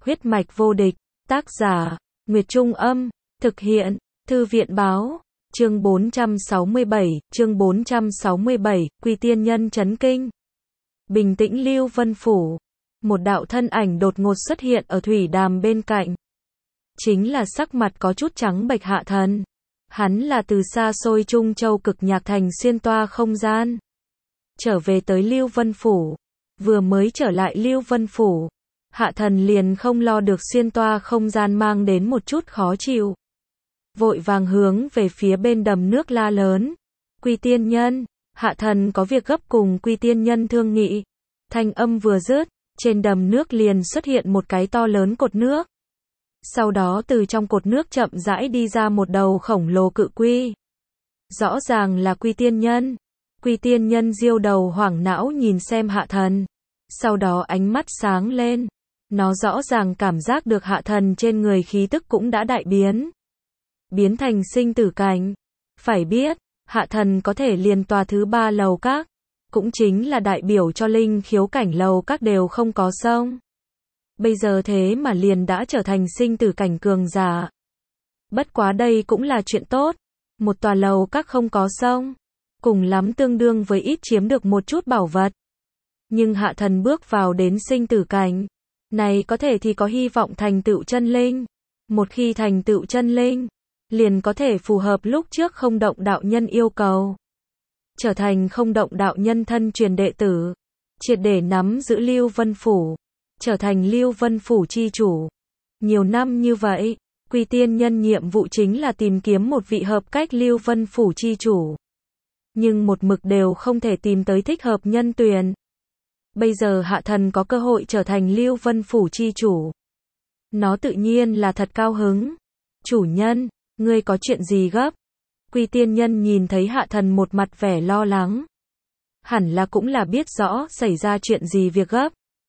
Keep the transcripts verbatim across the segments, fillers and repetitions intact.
Huyết mạch vô địch, tác giả, Nguyệt Trung Âm, thực hiện, Thư viện Báo, chương bốn trăm sáu mươi bảy, chương bốn trăm sáu mươi bảy, Quy Tiên Nhân chấn kinh. Bình tĩnh Lưu Vân Phủ, một đạo thân ảnh đột ngột xuất hiện ở thủy đàm bên cạnh. Chính là sắc mặt có chút trắng bệch Hạ Thần. Hắn là từ xa xôi Trung Châu Cực Nhạc Thành xuyên toa không gian. Trở về tới Lưu Vân Phủ. Vừa mới trở lại Lưu Vân Phủ. Hạ Thần liền không lo được xuyên toa không gian mang đến một chút khó chịu. Vội vàng hướng về phía bên đầm nước la lớn. Quy Tiên Nhân, Hạ Thần có việc gấp cùng Quy Tiên Nhân thương nghị. Thanh âm vừa dứt, trên đầm nước liền xuất hiện một cái to lớn cột nước. Sau đó từ trong cột nước chậm rãi đi ra một đầu khổng lồ cự quy. Rõ ràng là Quy Tiên Nhân. Quy Tiên Nhân diêu đầu hoảng não nhìn xem Hạ Thần. Sau đó ánh mắt sáng lên. Nó rõ ràng cảm giác được Hạ Thần trên người khí tức cũng đã đại biến. Biến thành sinh tử cảnh. Phải biết, Hạ Thần có thể liền tòa thứ ba lầu các. Cũng chính là đại biểu cho linh khiếu cảnh lầu các đều không có sông. Bây giờ thế mà liền đã trở thành sinh tử cảnh cường giả. Bất quá đây cũng là chuyện tốt. Một tòa lầu các không có sông. Cùng lắm tương đương với ít chiếm được một chút bảo vật. Nhưng Hạ Thần bước vào đến sinh tử cảnh. Này có thể thì có hy vọng thành tựu chân linh. Một khi thành tựu chân linh, liền có thể phù hợp lúc trước không động đạo nhân yêu cầu. Trở thành không động đạo nhân thân truyền đệ tử. Triệt để nắm giữ Lưu Vân Phủ. Trở thành Lưu Vân Phủ chi chủ. Nhiều năm như vậy, Quy Tiên Nhân nhiệm vụ chính là tìm kiếm một vị hợp cách Lưu Vân Phủ chi chủ. Nhưng một mực đều không thể tìm tới thích hợp nhân tuyển. Bây giờ Hạ Thần có cơ hội trở thành Lưu Vân Phủ chi chủ. Nó tự nhiên là thật cao hứng. Chủ nhân, ngươi có chuyện gì gấp? Quy Tiên Nhân nhìn thấy Hạ Thần một mặt vẻ lo lắng. Hẳn là cũng là biết rõ xảy ra chuyện gì việc gấp.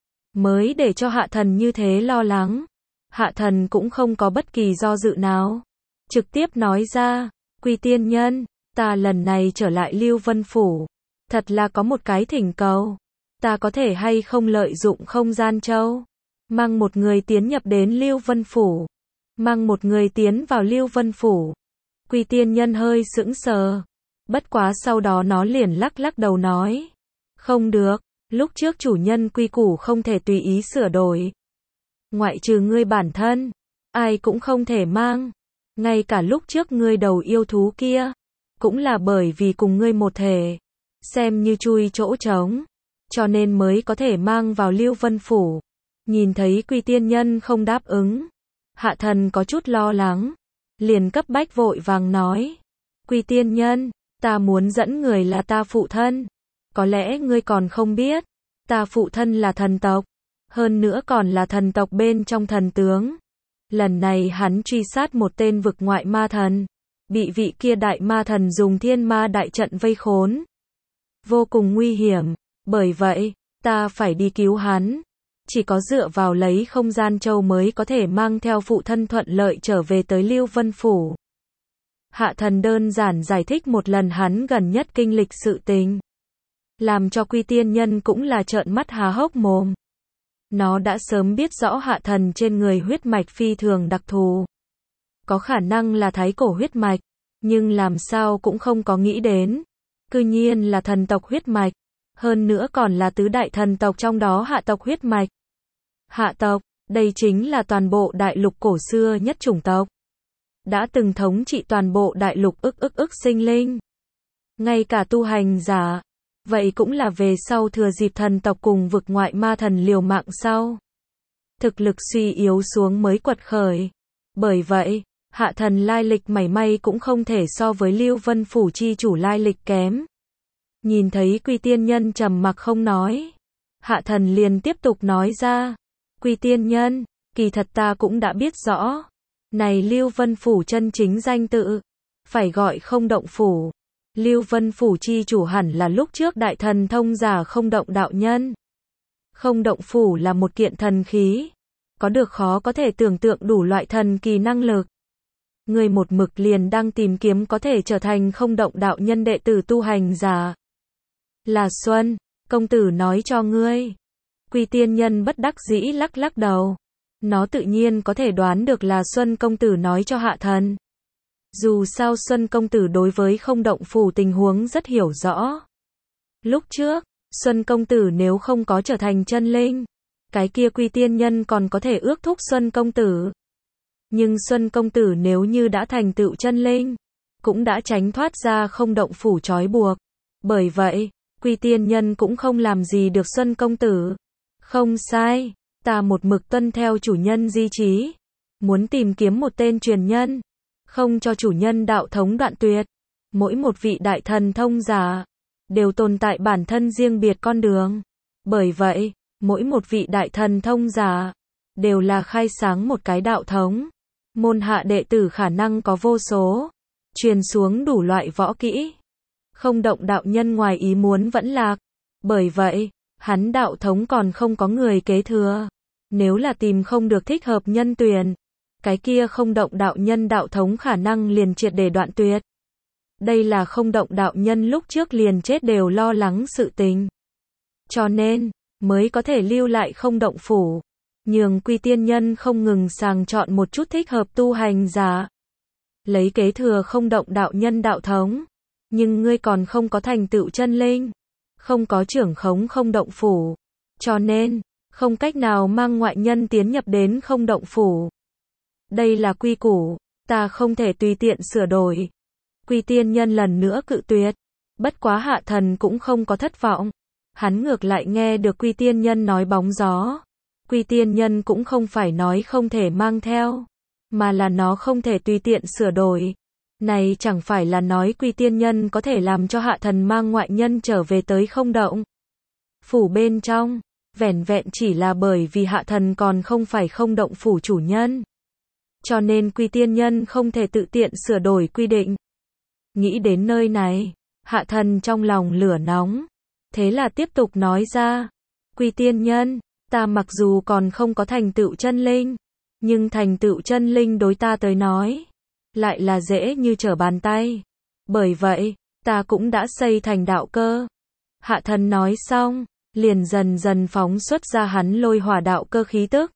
Mới để cho Hạ Thần như thế lo lắng. Hạ Thần cũng không có bất kỳ do dự nào. Trực tiếp nói ra, Quy Tiên Nhân, ta lần này trở lại Lưu Vân Phủ. Thật là có một cái thỉnh cầu. Ta có thể hay không lợi dụng không gian châu. Mang một người tiến nhập đến Lưu Vân Phủ. Mang một người tiến vào Lưu Vân Phủ. Quy Tiên Nhân hơi sững sờ. Bất quá sau đó nó liền lắc lắc đầu nói. Không được, lúc trước chủ nhân quy củ không thể tùy ý sửa đổi. Ngoại trừ ngươi bản thân, ai cũng không thể mang. Ngay cả lúc trước ngươi đầu yêu thú kia, cũng là bởi vì cùng ngươi một thể. Xem như chui chỗ trống. Cho nên mới có thể mang vào Lưu Vân Phủ. Nhìn thấy Quy Tiên Nhân không đáp ứng. Hạ Thần có chút lo lắng. Liền cấp bách vội vàng nói. Quy Tiên Nhân, ta muốn dẫn người là ta phụ thân. Có lẽ ngươi còn không biết. Ta phụ thân là thần tộc. Hơn nữa còn là thần tộc bên trong thần tướng. Lần này hắn truy sát một tên vực ngoại ma thần. Bị vị kia đại ma thần dùng thiên ma đại trận vây khốn. Vô cùng nguy hiểm. Bởi vậy, ta phải đi cứu hắn. Chỉ có dựa vào lấy không gian châu mới có thể mang theo phụ thân thuận lợi trở về tới Lưu Vân Phủ. Hạ Thần đơn giản giải thích một lần hắn gần nhất kinh lịch sự tình. Làm cho Quy Tiên Nhân cũng là trợn mắt há hốc mồm. Nó đã sớm biết rõ Hạ Thần trên người huyết mạch phi thường đặc thù. Có khả năng là thái cổ huyết mạch. Nhưng làm sao cũng không có nghĩ đến. Cư nhiên là thần tộc huyết mạch. Hơn nữa còn là tứ đại thần tộc trong đó hạ tộc huyết mạch. Hạ tộc, đây chính là toàn bộ đại lục cổ xưa nhất chủng tộc. Đã từng thống trị toàn bộ đại lục ức ức ức sinh linh. Ngay cả tu hành giả. Vậy cũng là về sau thừa dịp thần tộc cùng vực ngoại ma thần liều mạng sau. Thực lực suy yếu xuống mới quật khởi. Bởi vậy, Hạ Thần lai lịch mảy may cũng không thể so với Lưu Vân Phủ chi chủ lai lịch kém. Nhìn thấy Quy Tiên Nhân trầm mặc không nói. Hạ Thần liền tiếp tục nói ra. Quy Tiên Nhân, kỳ thật ta cũng đã biết rõ. Này Lưu Vân Phủ chân chính danh tự. Phải gọi không động phủ. Lưu Vân Phủ chi chủ hẳn là lúc trước đại thần thông giả không động đạo nhân. Không động phủ là một kiện thần khí. Có được khó có thể tưởng tượng đủ loại thần kỳ năng lực. Người một mực liền đang tìm kiếm có thể trở thành không động đạo nhân đệ tử tu hành giả. Là Xuân, công tử nói cho ngươi. Quy Tiên Nhân bất đắc dĩ lắc lắc đầu. Nó tự nhiên có thể đoán được là Xuân công tử nói cho hạ thần. Dù sao Xuân công tử đối với không động phủ tình huống rất hiểu rõ. Lúc trước, Xuân công tử nếu không có trở thành chân linh, cái kia Quy Tiên Nhân còn có thể ước thúc Xuân công tử. Nhưng Xuân công tử nếu như đã thành tựu chân linh, cũng đã tránh thoát ra không động phủ trói buộc. Bởi vậy, Quy Tiên Nhân cũng không làm gì được Xuân công tử. Không sai, ta một mực tuân theo chủ nhân di chí, muốn tìm kiếm một tên truyền nhân, không cho chủ nhân đạo thống đoạn tuyệt. Mỗi một vị đại thần thông giả đều tồn tại bản thân riêng biệt con đường. Bởi vậy, mỗi một vị đại thần thông giả đều là khai sáng một cái đạo thống. Môn hạ đệ tử khả năng có vô số, truyền xuống đủ loại võ kỹ. Không động đạo nhân ngoài ý muốn vẫn lạc. Bởi vậy, hắn đạo thống còn không có người kế thừa. Nếu là tìm không được thích hợp nhân tuyển, cái kia không động đạo nhân đạo thống khả năng liền triệt để đoạn tuyệt. Đây là không động đạo nhân lúc trước liền chết đều lo lắng sự tình. Cho nên, mới có thể lưu lại không động phủ. Nhường Quy Tiên Nhân không ngừng sàng chọn một chút thích hợp tu hành giả. Lấy kế thừa không động đạo nhân đạo thống. Nhưng ngươi còn không có thành tựu chân linh. Không có trưởng khống không động phủ. Cho nên, không cách nào mang ngoại nhân tiến nhập đến không động phủ. Đây là quy củ, ta không thể tùy tiện sửa đổi. Quy Tiên Nhân lần nữa cự tuyệt. Bất quá hạ thần cũng không có thất vọng. Hắn ngược lại nghe được Quy Tiên Nhân nói bóng gió. Quy Tiên Nhân cũng không phải nói không thể mang theo, mà là nó không thể tùy tiện sửa đổi. Này chẳng phải là nói Quy Tiên Nhân có thể làm cho hạ thần mang ngoại nhân trở về tới không động phủ bên trong, vẻn vẹn chỉ là bởi vì hạ thần còn không phải không động phủ chủ nhân. Cho nên Quy Tiên Nhân không thể tự tiện sửa đổi quy định. Nghĩ đến nơi này, hạ thần trong lòng lửa nóng. Thế là tiếp tục nói ra, Quy Tiên Nhân, ta mặc dù còn không có thành tựu chân linh, nhưng thành tựu chân linh đối ta tới nói, lại là dễ như trở bàn tay. Bởi vậy, ta cũng đã xây thành đạo cơ. Hạ thần nói xong, liền dần dần phóng xuất ra hắn lôi hỏa đạo cơ khí tức.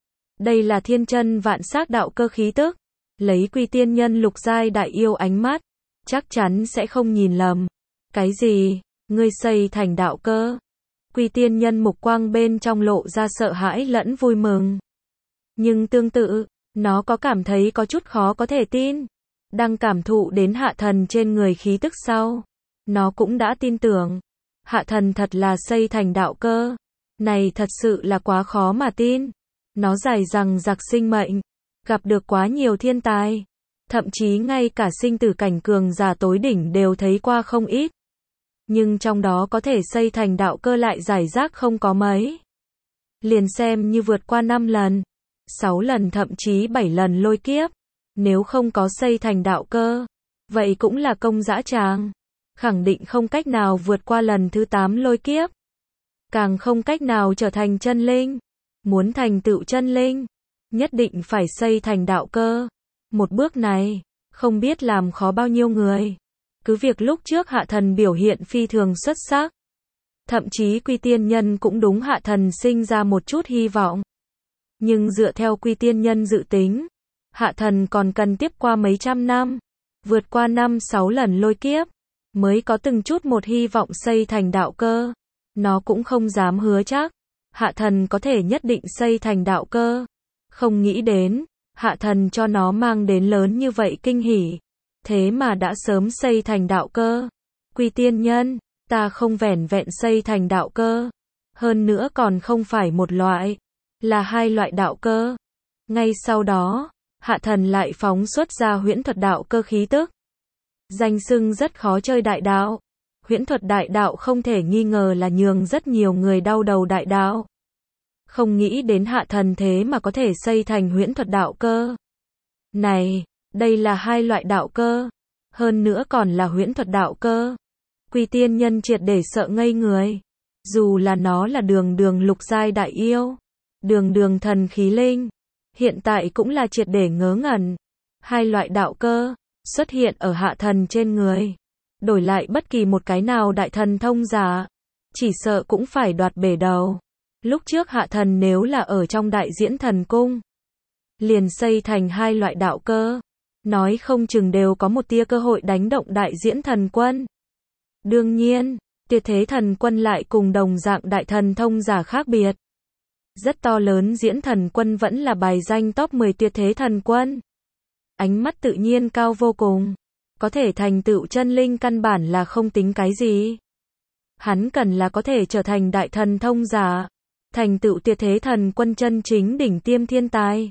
Đây là thiên chân vạn sắc đạo cơ khí tức. Lấy Quy Tiên Nhân lục giai đại yêu ánh mắt, chắc chắn sẽ không nhìn lầm. Cái gì? Ngươi xây thành đạo cơ? Quy Tiên Nhân mục quang bên trong lộ ra sợ hãi lẫn vui mừng. Nhưng tương tự, nó có cảm thấy có chút khó có thể tin. Đang cảm thụ đến hạ thần trên người khí tức sau, nó cũng đã tin tưởng. Hạ thần thật là xây thành đạo cơ. Này thật sự là quá khó mà tin. Nó dài rằng giặc sinh mệnh, gặp được quá nhiều thiên tài. Thậm chí ngay cả sinh tử cảnh cường giả tối đỉnh đều thấy qua không ít. Nhưng trong đó có thể xây thành đạo cơ lại giải rác không có mấy. Liền xem như vượt qua năm lần, sáu lần thậm chí bảy lần lôi kiếp. Nếu không có xây thành đạo cơ, vậy cũng là công dã tràng. Khẳng định không cách nào vượt qua lần thứ tám lôi kiếp. Càng không cách nào trở thành chân linh. Muốn thành tựu chân linh, nhất định phải xây thành đạo cơ. Một bước này, không biết làm khó bao nhiêu người. Cứ việc lúc trước hạ thần biểu hiện phi thường xuất sắc. Thậm chí Quy Tiên Nhân cũng đúng hạ thần sinh ra một chút hy vọng. Nhưng dựa theo Quy Tiên Nhân dự tính, hạ thần còn cần tiếp qua mấy trăm năm, vượt qua năm sáu lần lôi kiếp, mới có từng chút một hy vọng xây thành đạo cơ. Nó cũng không dám hứa chắc, hạ thần có thể nhất định xây thành đạo cơ. Không nghĩ đến, hạ thần cho nó mang đến lớn như vậy kinh hỉ. Thế mà đã sớm xây thành đạo cơ. Quy Tiên Nhân, ta không vẻn vẹn xây thành đạo cơ. Hơn nữa còn không phải một loại, là hai loại đạo cơ. Ngay sau đó, hạ thần lại phóng xuất ra huyễn thuật đạo cơ khí tức. Danh xưng rất khó chơi đại đạo. Huyễn thuật đại đạo không thể nghi ngờ là nhường rất nhiều người đau đầu đại đạo. Không nghĩ đến hạ thần thế mà có thể xây thành huyễn thuật đạo cơ. Này, đây là hai loại đạo cơ. Hơn nữa còn là huyễn thuật đạo cơ. Quy Tiên Nhân triệt để sợ ngây người. Dù là nó là đường đường lục giai đại yêu, đường đường thần khí linh, hiện tại cũng là triệt để ngớ ngẩn. Hai loại đạo cơ xuất hiện ở hạ thần trên người. Đổi lại bất kỳ một cái nào đại thần thông giả, chỉ sợ cũng phải đoạt bể đầu. Lúc trước hạ thần nếu là ở trong đại diễn thần cung, liền xây thành hai loại đạo cơ, nói không chừng đều có một tia cơ hội đánh động đại diễn thần quân. Đương nhiên, tuyệt thế thần quân lại cùng đồng dạng đại thần thông giả khác biệt. Rất to lớn diễn thần quân vẫn là bài danh top mười tuyệt thế thần quân. Ánh mắt tự nhiên cao vô cùng. Có thể thành tựu chân linh căn bản là không tính cái gì. Hắn cần là có thể trở thành đại thần thông giả, thành tựu tuyệt thế thần quân chân chính đỉnh tiêm thiên tài.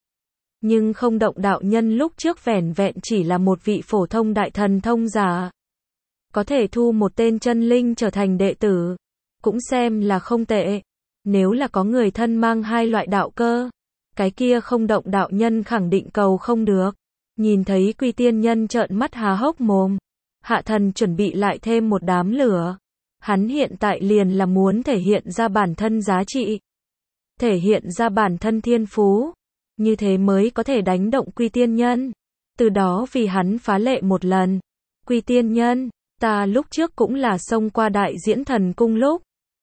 Nhưng không động đạo nhân lúc trước vẻn vẹn chỉ là một vị phổ thông đại thần thông giả. Có thể thu một tên chân linh trở thành đệ tử, cũng xem là không tệ. Nếu là có người thân mang hai loại đạo cơ, cái kia không động đạo nhân khẳng định cầu không được. Nhìn thấy Quy Tiên Nhân trợn mắt há hốc mồm, hạ thần chuẩn bị lại thêm một đám lửa. Hắn hiện tại liền là muốn thể hiện ra bản thân giá trị, thể hiện ra bản thân thiên phú, như thế mới có thể đánh động Quy Tiên Nhân. Từ đó vì hắn phá lệ một lần. Quy Tiên Nhân, ta lúc trước cũng là xông qua đại diễn thần cung lúc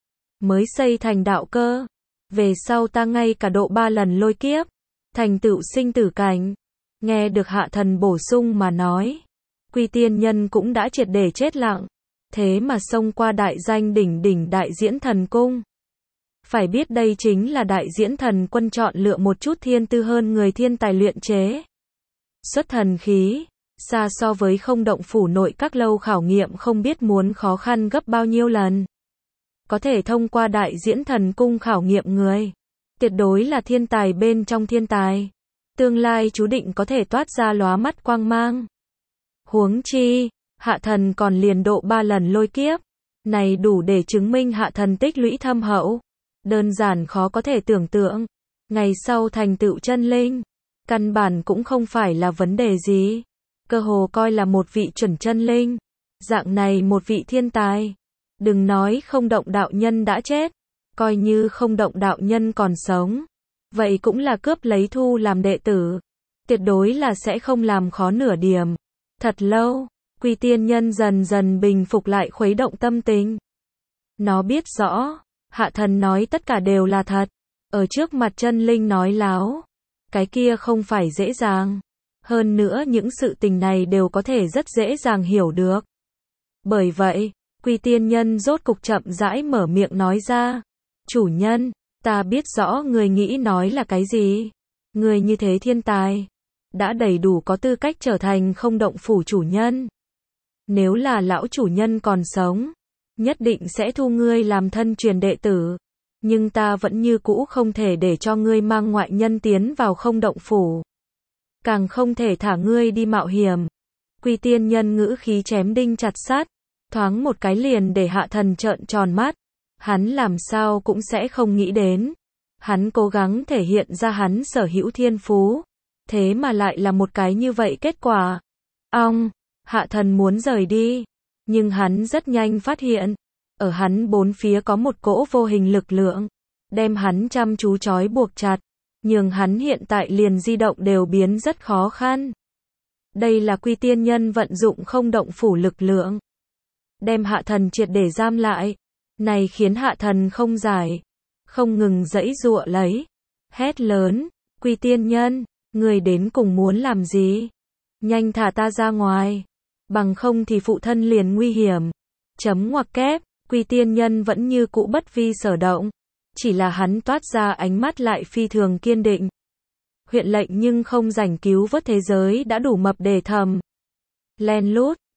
mới xây thành đạo cơ. Về sau ta ngay cả độ ba lần lôi kiếp, thành tựu sinh tử cảnh. Nghe được hạ thần bổ sung mà nói, Quy Tiên Nhân cũng đã triệt để chết lặng. Thế mà xông qua đại danh đỉnh đỉnh đại diễn thần cung. Phải biết đây chính là đại diễn thần quân chọn lựa một chút thiên tư hơn người thiên tài luyện chế. Xuất thần khí, xa so với không động phủ nội các lâu khảo nghiệm không biết muốn khó khăn gấp bao nhiêu lần. Có thể thông qua đại diễn thần cung khảo nghiệm người, tuyệt đối là thiên tài bên trong thiên tài. Tương lai chú định có thể toát ra lóa mắt quang mang. Huống chi, hạ thần còn liền độ ba lần lôi kiếp. Này đủ để chứng minh hạ thần tích lũy thâm hậu. Đơn giản khó có thể tưởng tượng. Ngày sau thành tựu chân linh, căn bản cũng không phải là vấn đề gì. Cơ hồ coi là một vị chuẩn chân linh. Dạng này một vị thiên tài. Đừng nói không động đạo nhân đã chết. Coi như không động đạo nhân còn sống, vậy cũng là cướp lấy thu làm đệ tử. Tuyệt đối là sẽ không làm khó nửa điểm. Thật lâu, Quy Tiên Nhân dần dần bình phục lại khuấy động tâm tình. Nó biết rõ, hạ thần nói tất cả đều là thật. Ở trước mặt chân linh nói láo, cái kia không phải dễ dàng. Hơn nữa những sự tình này đều có thể rất dễ dàng hiểu được. Bởi vậy, Quy Tiên Nhân rốt cục chậm rãi mở miệng nói ra. Chủ nhân, ta biết rõ người nghĩ nói là cái gì. Người như thế thiên tài, đã đầy đủ có tư cách trở thành không động phủ chủ nhân. Nếu là lão chủ nhân còn sống, nhất định sẽ thu ngươi làm thân truyền đệ tử. Nhưng ta vẫn như cũ không thể để cho ngươi mang ngoại nhân tiến vào không động phủ. Càng không thể thả ngươi đi mạo hiểm. Quy Tiên Nhân ngữ khí chém đinh chặt sắt, thoáng một cái liền để hạ thần trợn tròn mắt. Hắn làm sao cũng sẽ không nghĩ đến. Hắn cố gắng thể hiện ra hắn sở hữu thiên phú. Thế mà lại là một cái như vậy kết quả. Ong, hạ thần muốn rời đi. Nhưng hắn rất nhanh phát hiện. Ở hắn bốn phía có một cỗ vô hình lực lượng. Đem hắn chăm chú trói buộc chặt. Nhưng hắn hiện tại liền di động đều biến rất khó khăn. Đây là Quy Tiên Nhân vận dụng không động phủ lực lượng. Đem hạ thần triệt để giam lại. Này khiến hạ thần không giải. Không ngừng giãy giụa lấy. Hét lớn. Quy Tiên Nhân, người đến cùng muốn làm gì? Nhanh thả ta ra ngoài. Bằng không thì phụ thân liền nguy hiểm. Chấm ngoặc kép. Quy Tiên Nhân vẫn như cũ bất vi sở động. Chỉ là hắn toát ra ánh mắt lại phi thường kiên định. Huyện lệnh nhưng không rảnh cứu vớt thế giới đã đủ mập để thầm. Len lút.